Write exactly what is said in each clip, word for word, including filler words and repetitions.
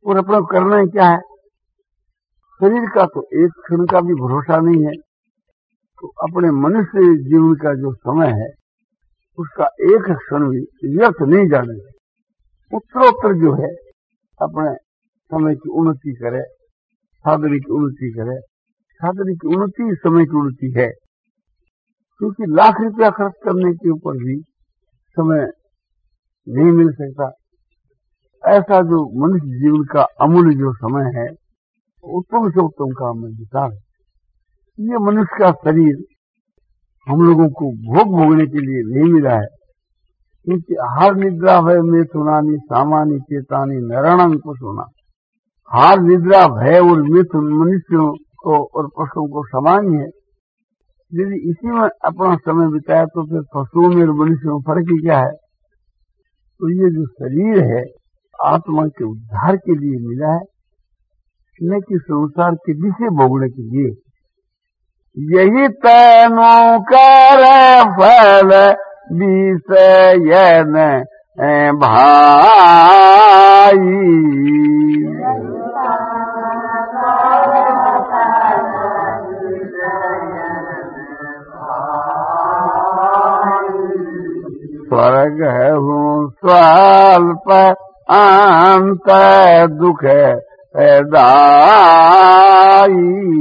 और अपना करना है क्या है? शरीर का तो एक क्षण का भी भरोसा नहीं है, तो अपने मनुष्य जीवन का जो समय है उसका एक क्षण भी व्यर्थ नहीं जाने। उत्तरोत्तर जो है अपने समय की उन्नति करे, साधन की उन्नति करे। साधन की उन्नति समय की उन्नति है, क्योंकि लाख रुपया खर्च करने के ऊपर भी समय नहीं मिल सकता। ऐसा जो मनुष्य जीवन का अमूल्य जो समय है, उत्तम से उत्तम काम में विचार है। ये मनुष्य का शरीर हम लोगों को भोग भोगने के लिए नहीं मिला है, क्योंकि हार निद्रा भय में सुनानी सामान्य चेतानी नरणंग को सुना। हार निद्रा भय और मिथुन मनुष्यों को और पशुओं को सामान्य है। यदि इसी में अपना समय बिताया तो फिर पशुओं में और मनुष्यों में फर्क ही क्या है? तो ये जो शरीर है आत्मा के उद्धार के लिए मिला है, न कि संसार के विषय भोगने के लिए। यही तैनो कर फल विषय न भाई। स्वर्ग हूँ स्वल्प अंत दुख दाई।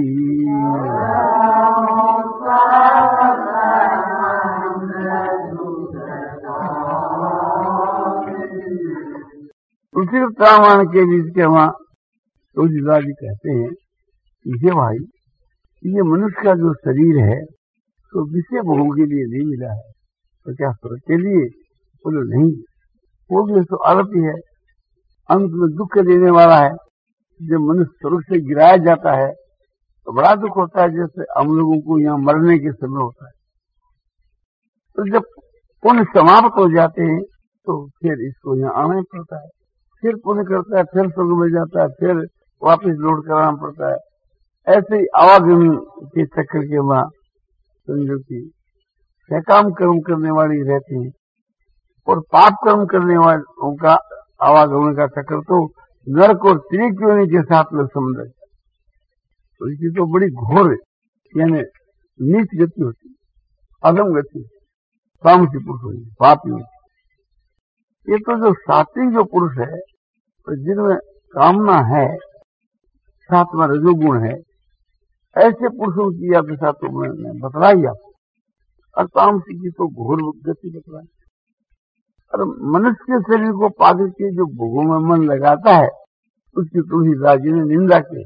उसी रामायण के बीच के वहाँ तुलसीदास जी कहते हैं कि ये भाई, ये मनुष्य का जो शरीर है तो विषय भोग के लिए नहीं मिला है, तो क्या स्वर्ग के लिए? बोलो नहीं, वो भी तो अल्प ही है, अंत में दुख देने वाला है। जब मनुष्य स्वर्ग से गिराया जाता है तो बड़ा दुख होता है, जैसे हम लोगों को यहाँ मरने के समय होता है। तो जब पुण्य समाप्त हो जाते हैं तो फिर इसको यहाँ आना ही पड़ता है, फिर पुण्य करता है, फिर स्वर्ग में जाता है, फिर वापस लौट कर आना पड़ता है। ऐसे ही आवागमन के चक्कर के वहाँ समझो की सकाम कर्म करने वाली रहती है, और पाप कर्म करने वालों का आवागमन का चक्कर तो नरक और त्रिकोणी के साथ में संबंध है। तो इसकी तो बड़ी घोर यानी नीच गति होती है, अधम गति, तामसी पुरुष होगी, पापी होगी। ये तो जो सात्विक जो पुरुष है, तो जिनमें कामना है, साथ में रजोगुण है, ऐसे पुरुषों की या दशा तो मैंने बतलाई आपको। और तामसी की तो घोर गति बतलाई। और मनुष्य के शरीर को पाकर के जो भोगों में मन लगाता है, उसकी तुलसीदास जी ने निंदा की।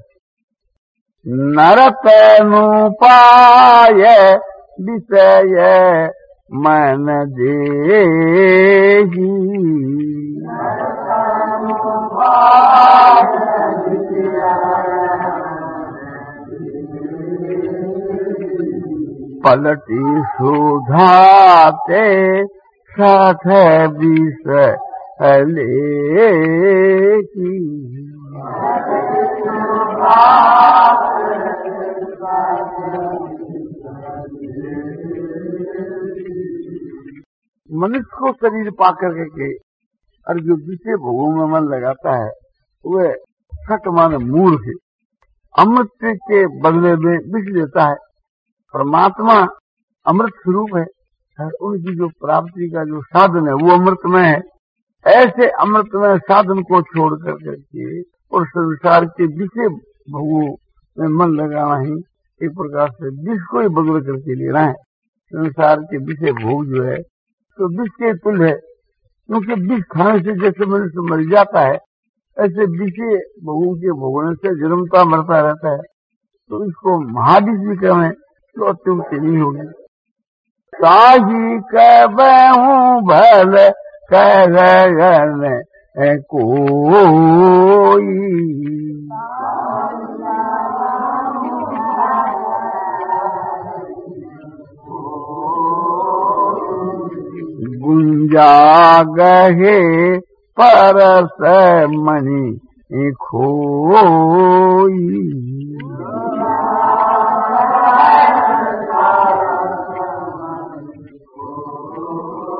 नरतनु पाय विषय मन देही। पलटी सुधाते साथ विषय लेकी। मनुष्य को शरीर पाकर के और जो विषय भोगों में मन लगाता है वह सट माने मूर्ख, अमृत के बदले में विष देता है। परमात्मा अमृत स्वरूप है और उनकी जो प्राप्ति का जो साधन है वो अमृतमय है। ऐसे अमृतमय साधन को छोड़ कर करके और संसार के विषय भोगों में मन लगाना ही एक प्रकार से विष को ही बदल करके लेना है। संसार के विषय भोग जो है तो विष के तुल्य है, क्योंकि विष खाने से जैसे मनुष्य मर जाता है, ऐसे विषय भोगों के भोगने से जन्मता मरता रहता है। तो इसको महाविष भी कहें तो अत्युक्ति नहीं होगी। साही कहूँ भल कह कोई। गुंजा गहे परस मणि खोई।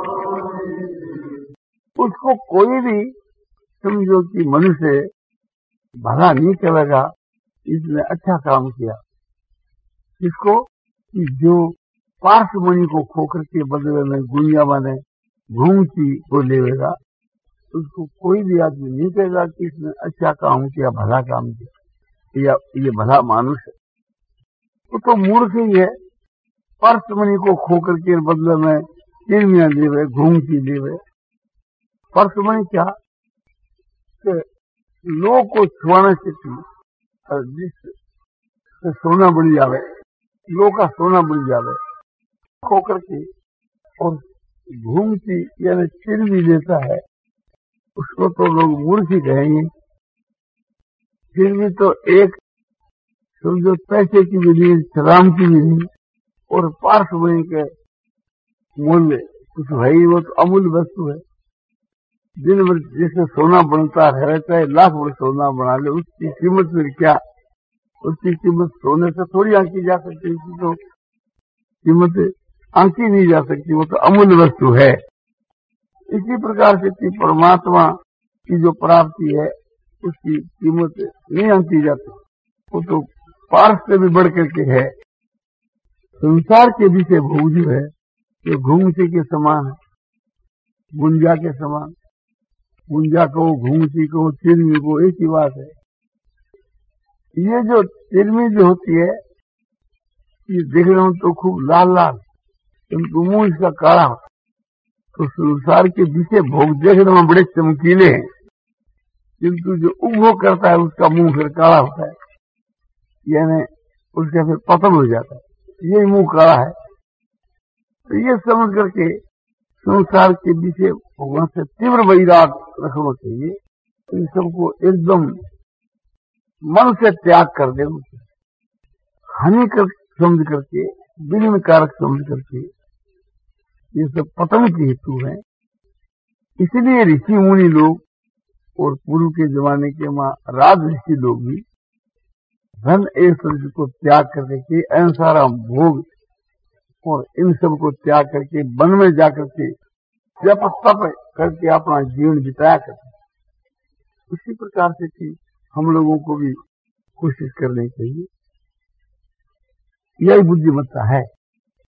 उसको कोई भी समझो कि मनुष्य भला नहीं करेगा, इसने अच्छा काम किया। इसको कि जो पार्श्वमणि को खोकर के बदले में गुनिया माने घूंगची को लेगा, उसको कोई भी आदमी नहीं कहेगा कि इसने अच्छा काम किया, भला काम किया, या ये भला मानुष है। वो तो मूर्ख ही है। पार्श्वमणि को खोकर के बदले में चिरमिया लेवे, घूंगची लेवे। पार्श्वमणि क्या कि लोग को छुआने से जिससे सोना बन जावे, लोग का सोना बन जावे, खोकर के और घूंगची यानी चिरमी लेता है, उसको तो लोग मूर्ख ही कहेंगे। फिर भी तो एक समझो पैसे की भी नहीं, सलाम की भी नहीं, और पार्श्वमणि के मूल्य कुछ है ही, वो तो अमूल्य वस्तु है। दिन भर जैसे सोना बनता रहता है, लाख भर सोना बना ले, उसकी कीमत फिर क्या? उसकी कीमत सोने से थोड़ी आंकी जा सकती, इसकी तो कीमत आंकी नहीं जा सकती, वो तो अमूल्य वस्तु है। इसी प्रकार से परमात्मा की जो प्राप्ति है उसकी कीमत नहीं आंकी जाती, वो तो पार्श से भी बढ़ करके है। संसार के विषय भोग जो है जो घूंगची के समान है, गुंजा के समान। गुंजा को, घूंगची को, चिरमी को, एक ही बात है। ये जो चिरमी जो होती है, ये देख रहा हूं तो खूब लाल लाल, किंतु मुंह इसका काला होता। तो संसार के विषय भोग देखने में बड़े चमकीले हैं, किंतु जो उपभोग करता है उसका मुंह फिर काला होता है, यानी उसका फिर पतन हो जाता है, यही मुंह काला है। तो ये समझ करके संसार के विषय भगवान से तीव्र वैराग रखना चाहिए। इन सबको एकदम मन से त्याग कर दे, हानिकारक समझ करके, विघ्न कारक समझ करके, ये सब पतन के हेतु है। इसलिए ऋषि मुनि लोग और पूर्व के जमाने के मां राज ऋषि लोग भी धन ऐश्वर्य को त्याग करके, अहिंसा भोग और इन सब को त्याग करके वन में जाकर के जप तप करके अपना जीवन बिताया करते। उसी प्रकार से कि हम लोगों को भी कोशिश करनी चाहिए, यही बुद्धिमत्ता है।